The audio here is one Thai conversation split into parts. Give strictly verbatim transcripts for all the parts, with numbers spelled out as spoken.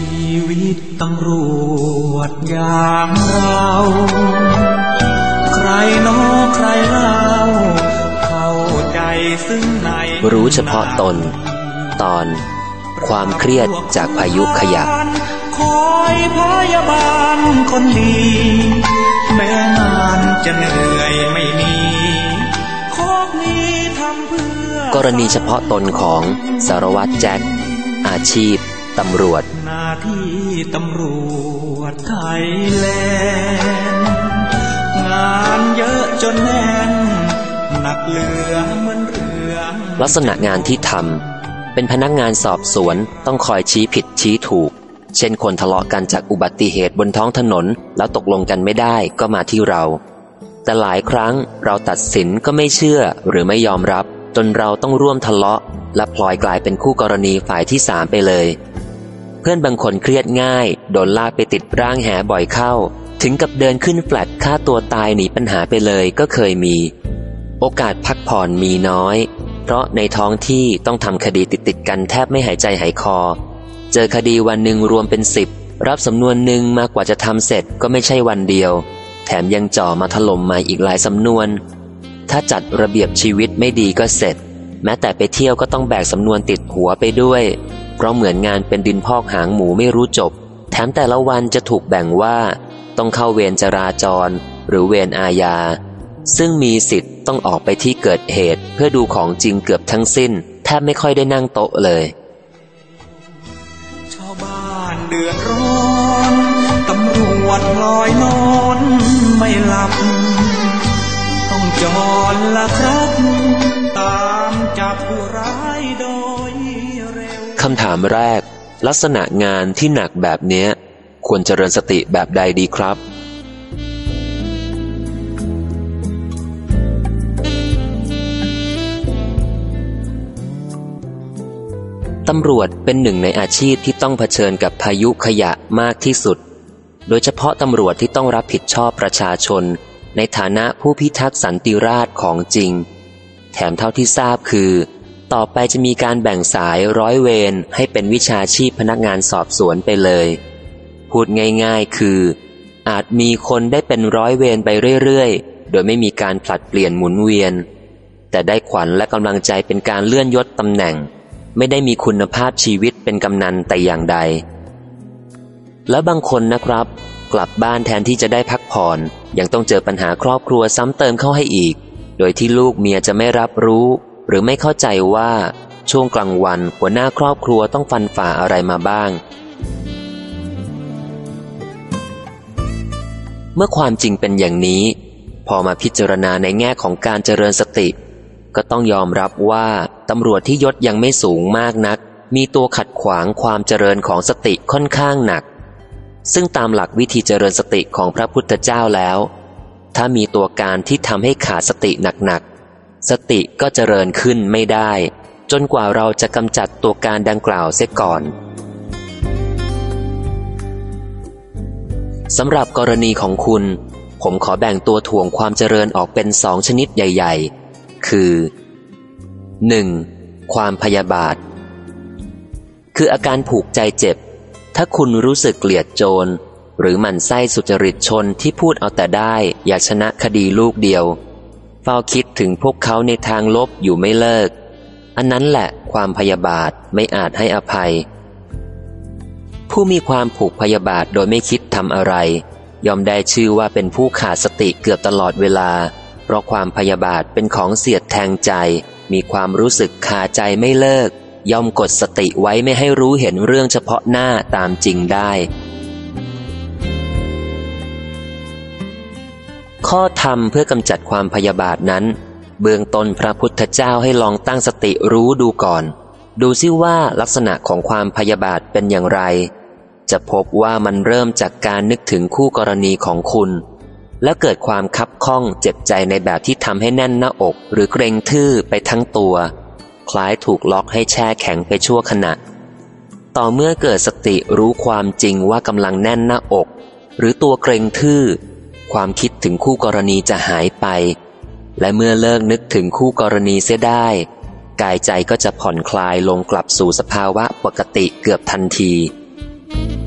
ชีวิตตำรวจอย่างเราใครน้อใครเล่าเข้าใจซึ่งในรู้เฉพาะตนตอนความเครียดจากพายุขยะคอยพยาบาลคนดีแม้งานจะเหนื่อยไม่มีขอนี้ทำเพื่อกรณีเฉพาะตนของสารวัตรแจ็คอาชีพตำรวจหน้าที่ตำรวจไทยแลนด์งานเยอะจนแน่นหนักเหลือเหมือนเรื่องลักษณะงานที่ทำเป็นพนักงานสอบสวนต้องคอยชี้ผิดชี้ถูกเช่นคนทะเลาะกันจากอุบัติเหตุบนท้องถนนแล้วตกลงกันไม่ได้ก็มาที่เราแต่หลายครั้งเราตัดสินก็ไม่เชื่อหรือไม่ยอมรับจนเราต้องร่วมทะเลาะและพลอยกลายเป็นคู่กรณีฝ่ายที่สามไปเลยเพื่อนบางคนเครียดง่ายโดนลากไปติดร่างแหบ่อยเข้าถึงกับเดินขึ้นแฟลตฆ่าตัวตายหนีปัญหาไปเลยก็เคยมีโอกาสพักผ่อนมีน้อยเพราะในท้องที่ต้องทำคดีติดๆกันแทบไม่หายใจหายคอเจอคดีวันหนึ่งรวมเป็นสิบรับสำนวนหนึ่งมากกว่าจะทำเสร็จก็ไม่ใช่วันเดียวแถมยังจ่อมาถล่มมาอีกหลายสำนวนถ้าจัดระเบียบชีวิตไม่ดีก็เสร็จแม้แต่ไปเที่ยวก็ต้องแบกสำนวนติดหัวไปด้วยเพราะเหมือนงานเป็นดินพอกหางหมูไม่รู้จบแถมแต่ละวันจะถูกแบ่งว่าต้องเข้าเวรจราจรหรือเวรอาญาซึ่งมีสิทธิ์ต้องออกไปที่เกิดเหตุเพื่อดูของจริงเกือบทั้งสิ้นแทบไม่ค่อยได้นั่งโต๊ะเลยชาวบ้านเดือดร้อนตำรวจลอยนอนไม่หลับต้องจรละครับตามจับผู้ร้ายโดยเร็วคำถามแรกลักษณะงานที่หนักแบบนี้ควรเจริญสติแบบใดดีครับตำรวจเป็นหนึ่งในอาชีพที่ต้องเผชิญกับพายุขยะมากที่สุดโดยเฉพาะตำรวจที่ต้องรับผิดชอบประชาชนในฐานะผู้พิทักษ์สันติราษฎร์ของจริงแถมเท่าที่ทราบคือต่อไปจะมีการแบ่งสายร้อยเวรให้เป็นวิชาชีพพนักงานสอบสวนไปเลยพูดง่ายๆคืออาจมีคนได้เป็นร้อยเวรไปเรื่อยๆโดยไม่มีการผลัดเปลี่ยนหมุนเวียนแต่ได้ขวัญและกำลังใจเป็นการเลื่อนยศตำแหน่งไม่ได้มีคุณภาพชีวิตเป็นกำนันแต่อย่างใดและบางคนนะครับกลับบ้านแทนที่จะได้พักผ่อนยังต้องเจอปัญหาครอบครัวซ้ำเติมเข้าให้อีกโดยที่ลูกเมียจะไม่รับรู้หรือไม่เข้าใจว่าช่วงกลางวันหัวหน้าครอบครัวต้องฟันฝ่าอะไรมาบ้างเมื่อความจริงเป็นอย่างนี้พอมาพิจารณาในแง่ของการเจริญสติก็ต้องยอมรับว่าตำรวจที่ยศยังไม่สูงมากนักมีตัวขัดขวางความเจริญของสติค่อนข้างหนักซึ่งตามหลักวิธีเจริญสติของพระพุทธเจ้าแล้วถ้ามีตัวการที่ทำให้ขาดสติหนักๆสติก็เจริญขึ้นไม่ได้จนกว่าเราจะกำจัดตัวการดังกล่าวเสียก่อนสำหรับกรณีของคุณผมขอแบ่งตัวถ่วงความเจริญออกเป็นสองชนิดใหญ่ๆคือ หนึ่ง. ความพยาบาทคืออาการผูกใจเจ็บถ้าคุณรู้สึกเกลียดโจรหรือหมั่นไส้สุจริตชนที่พูดเอาแต่ได้อยากชนะคดีลูกเดียวเฝ้าคิดถึงพวกเขาในทางลบอยู่ไม่เลิกอันนั้นแหละความพยาบาทไม่อาจให้อภัยผู้มีความผูกพยาบาทโดยไม่คิดทำอะไรย่อมได้ชื่อว่าเป็นผู้ขาดสติเกือบตลอดเวลาเพราะความพยาบาทเป็นของเสียดแทงใจมีความรู้สึกคาใจไม่เลิกย่อมกดสติไว้ไม่ให้รู้เห็นเรื่องเฉพาะหน้าตามจริงได้ข้อธรรมเพื่อกำจัดความพยาบาทนั้นเบื้องต้นพระพุทธเจ้าให้ลองตั้งสติรู้ดูก่อนดูซิว่าลักษณะของความพยาบาทเป็นอย่างไรจะพบว่ามันเริ่มจากการนึกถึงคู่กรณีของคุณและเกิดความคับข้องเจ็บใจในแบบที่ทำให้แน่นหน้าอกหรือเกร็งทื่อไปทั้งตัวคล้ายถูกล็อกให้แช่แข็งไปชั่วขณะต่อเมื่อเกิดสติรู้ความจริงว่ากำลังแน่นหน้าอกหรือตัวเกร็งทื่อความคิดถึงคู่กรณีจะหายไปและเมื่อเลิกนึกถึงคู่กรณีเสียได้กายใจก็จะผ่อนคลายลงกลับสู่สภาวะปกติเกือบทันที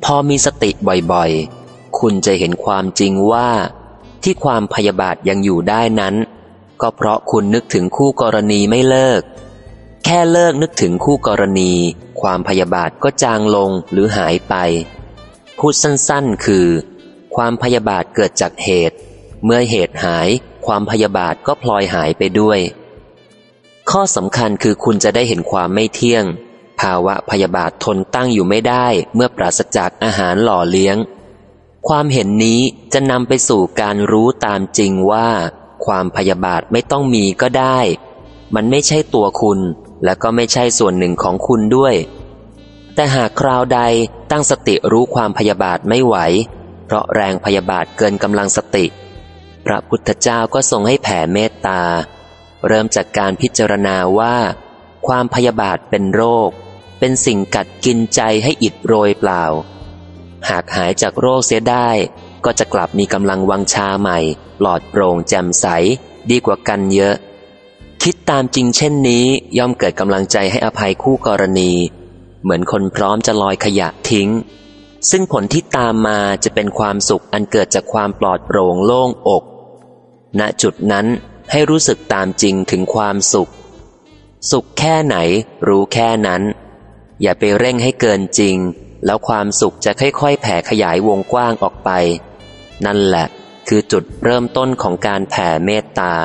อมีสติบ่อยๆคุณจะเห็นความจริงว่าที่ความพยาบาทยังอยู่ได้นั้นก็เพราะคุณนึกถึงคู่กรณีไม่เลิกแค่เลิกนึกถึงคู่กรณีความพยาบาทก็จางลงหรือหายไปพูดสั้นๆคือความพยาบาทเกิดจากเหตุเมื่อเหตุหายความพยาบาทก็พลอยหายไปด้วยข้อสำคัญคือคุณจะได้เห็นความไม่เที่ยงภาวะพยาบาททนตั้งอยู่ไม่ได้เมื่อปราศจากอาหารหล่อเลี้ยงความเห็นนี้จะนำไปสู่การรู้ตามจริงว่าความพยาบาทไม่ต้องมีก็ได้มันไม่ใช่ตัวคุณและก็ไม่ใช่ส่วนหนึ่งของคุณด้วยแต่หากคราวใดตั้งสติรู้ความพยาบาทไม่ไหวเพราะแรงพยาบาทเกินกำลังสติพระพุทธเจ้าก็ทรงให้แผ่เมตตาเริ่มจากการพิจารณาว่าความพยาบาทเป็นโรคเป็นสิ่งกัดกินใจให้อิดโรยเปล่าหากหายจากโรคเสียได้ก็จะกลับมีกำลังวังชาใหม่ปลอดโปร่งแจ่มใสดีกว่ากันเยอะคิดตามจริงเช่นนี้ย่อมเกิดกำลังใจให้อภัยคู่กรณีเหมือนคนพร้อมจะลอยขยะทิ้งซึ่งผลที่ตามมาจะเป็นความสุขอันเกิดจากความปลอดโปร่งโล่งอกณจุดนั้นให้รู้สึกตามจริงถึงความสุขสุขแค่ไหนรู้แค่นั้นอย่าไปเร่งให้เกินจริงแล้วความสุขจะค่อยๆแผ่ขยายวงกว้างออกไปนั่นแหละคือจุดเริ่มต้นของการแผ่เมตตา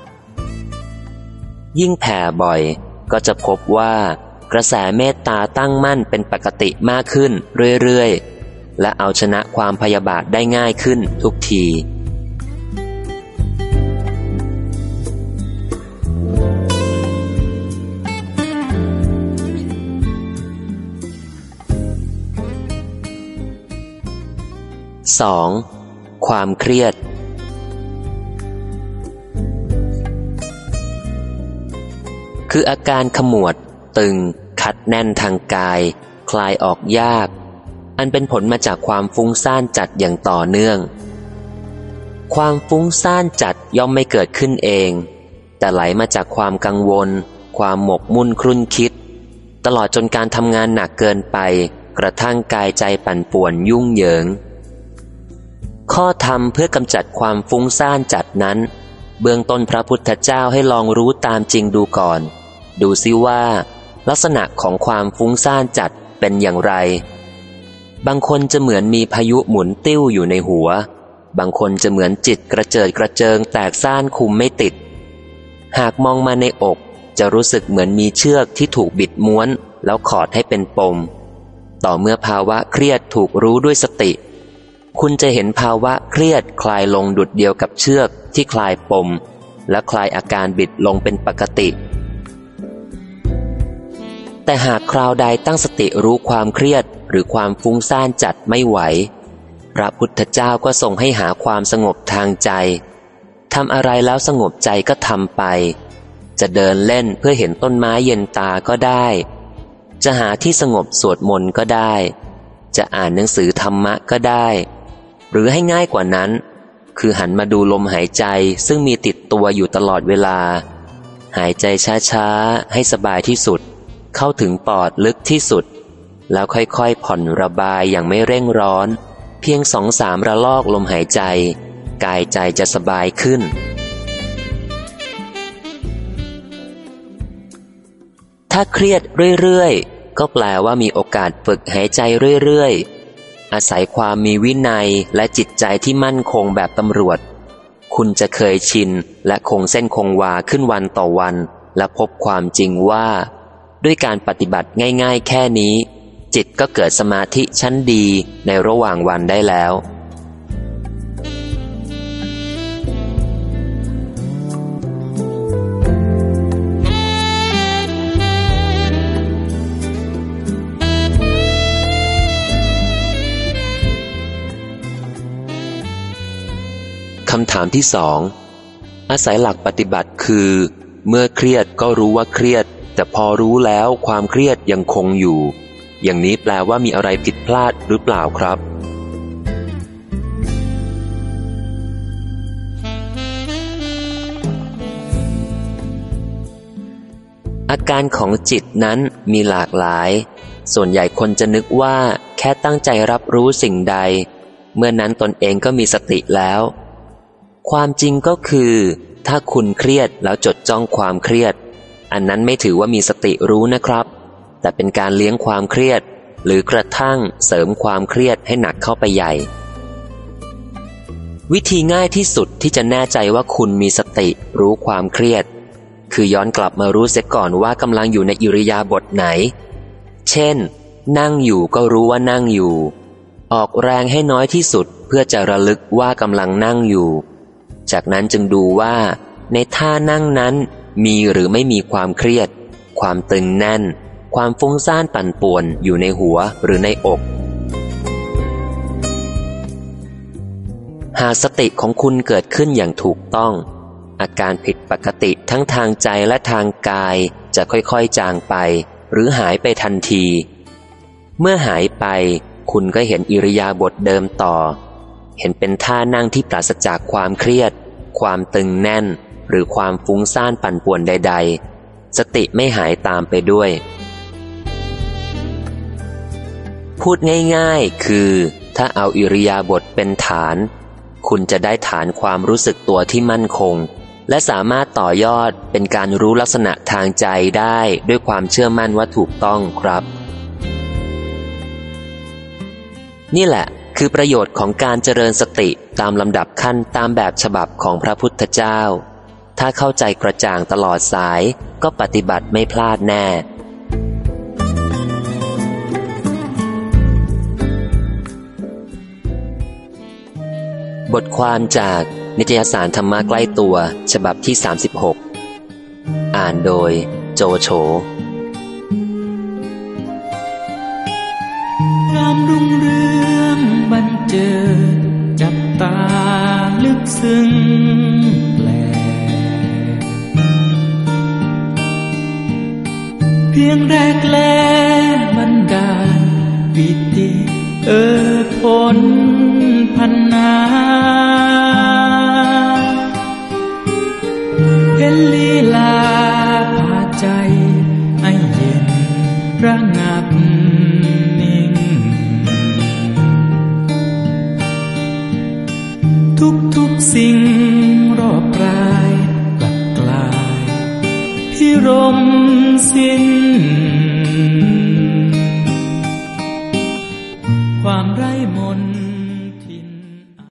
ยิ่งแผ่บ่อยก็จะพบว่ากระแสเมตตาตั้งมั่นเป็นปกติมากขึ้นเรื่อยๆและเอาชนะความพยาบาทได้ง่ายขึ้นทุกทีสองความเครียดคืออาการขมวดตึงคัดแน่นทางกายคลายออกยากอันเป็นผลมาจากความฟุ้งซ่านจัดอย่างต่อเนื่องความฟุ้งซ่านจัดย่อมไม่เกิดขึ้นเองแต่ไหลมาจากความกังวลความหมกมุ่นครุ่นคิดตลอดจนการทำงานหนักเกินไปกระทั่งกายใจปั่นป่วนยุ่งเหยิงข้อธรรมเพื่อกำจัดความฟุ้งซ่านจัดนั้นเบื้องต้นพระพุทธเจ้าให้ลองรู้ตามจริงดูก่อนดูซิว่าลักษณะของความฟุ้งซ่านจัดเป็นอย่างไรบางคนจะเหมือนมีพายุหมุนติ้วอยู่ในหัวบางคนจะเหมือนจิตกระเจิดกระเจิงแตกซ่านคุมไม่ติดหากมองมาในอกจะรู้สึกเหมือนมีเชือกที่ถูกบิดม้วนแล้วขอดให้เป็นปมต่อเมื่อภาวะเครียดถูกรู้ด้วยสติคุณจะเห็นภาวะเครียดคลายลงดุจเดียวกับเชือกที่คลายปมและคลายอาการบิดลงเป็นปกติแต่หากคราวใดตั้งสติรู้ความเครียดหรือความฟุ้งซ่านจัดไม่ไหวพระพุทธเจ้าก็ทรงให้หาความสงบทางใจทำอะไรแล้วสงบใจก็ทำไปจะเดินเล่นเพื่อเห็นต้นไม้เย็นตาก็ได้จะหาที่สงบสวดมนต์ก็ได้จะอ่านหนังสือธรรมะก็ได้หรือให้ง่ายกว่านั้นคือหันมาดูลมหายใจซึ่งมีติดตัวอยู่ตลอดเวลาหายใจช้าๆให้สบายที่สุดเข้าถึงปอดลึกที่สุดแล้วค่อยๆผ่อนระบายอย่างไม่เร่งร้อนเพียงสองสามระลอกลมหายใจกายใจจะสบายขึ้นถ้าเครียดเรื่อยๆก็แปลว่ามีโอกาสฝึกหายใจเรื่อยๆอาศัยความมีวินัยและจิตใจที่มั่นคงแบบตำรวจคุณจะเคยชินและคงเส้นคงวาขึ้นวันต่อวันและพบความจริงว่าด้วยการปฏิบัติง่ายๆแค่นี้จิตก็เกิดสมาธิชั้นดีในระหว่างวันได้แล้วคำถามที่สองอาศัยหลักปฏิบัติคือเมื่อเครียดก็รู้ว่าเครียดแต่พอรู้แล้วความเครียดยังคงอยู่อย่างนี้แปลว่ามีอะไรผิดพลาดหรือเปล่าครับอาการของจิตนั้นมีหลากหลายส่วนใหญ่คนจะนึกว่าแค่ตั้งใจรับรู้สิ่งใดเมื่อนั้นตนเองก็มีสติแล้วความจริงก็คือถ้าคุณเครียดแล้วจดจ้องความเครียดอันนั้นไม่ถือว่ามีสติรู้นะครับแต่เป็นการเลี้ยงความเครียดหรือกระทั่งเสริมความเครียดให้หนักเข้าไปใหญ่วิธีง่ายที่สุดที่จะแน่ใจว่าคุณมีสติรู้ความเครียดคือย้อนกลับมารู้เสียก่อนว่ากำลังอยู่ในอิริยาบถไหนเช่นนั่งอยู่ก็รู้ว่านั่งอยู่ออกแรงให้น้อยที่สุดเพื่อจะระลึกว่ากำลังนั่งอยู่จากนั้นจึงดูว่าในท่านั่งนั้นมีหรือไม่มีความเครียดความตึงแน่นความฟุ้งซ่านปั่นป่วนอยู่ในหัวหรือในอกหากสติของคุณเกิดขึ้นอย่างถูกต้องอาการผิดปกติทั้งทางใจและทางกายจะค่อยๆจางไปหรือหายไปทันทีเมื่อหายไปคุณก็เห็นอิริยาบถเดิมต่อเห็นเป็นท่านั่งที่ปราศจากความเครียดความตึงแน่นหรือความฟุ้งซ่านปั่นป่วนใดๆสติไม่หายตามไปด้วยพูดง่ายๆคือถ้าเอาอิริยาบถเป็นฐานคุณจะได้ฐานความรู้สึกตัวที่มั่นคงและสามารถต่อยอดเป็นการรู้ลักษณะทางใจได้ด้วยความเชื่อมั่นว่าถูกต้องครับนี่แหละคือประโยชน์ของการเจริญสติตามลำดับขั้นตามแบบฉบับของพระพุทธเจ้าถ้าเข้าใจกระจ่างตลอดสายก็ปฏิบัติไม่พลาดแน่บทความจากนิตยสารธรรมะใกล้ตัวฉบับที่สามสิบหกอ่านโดยโจโฉความรุ่งเรืองบันเจิดจับตาลึกซึ้งแปลกเพียงแรกแลบันดาลปิติเอิบผลพันนาเห็นลีลาพาใจให้เย็นระงับ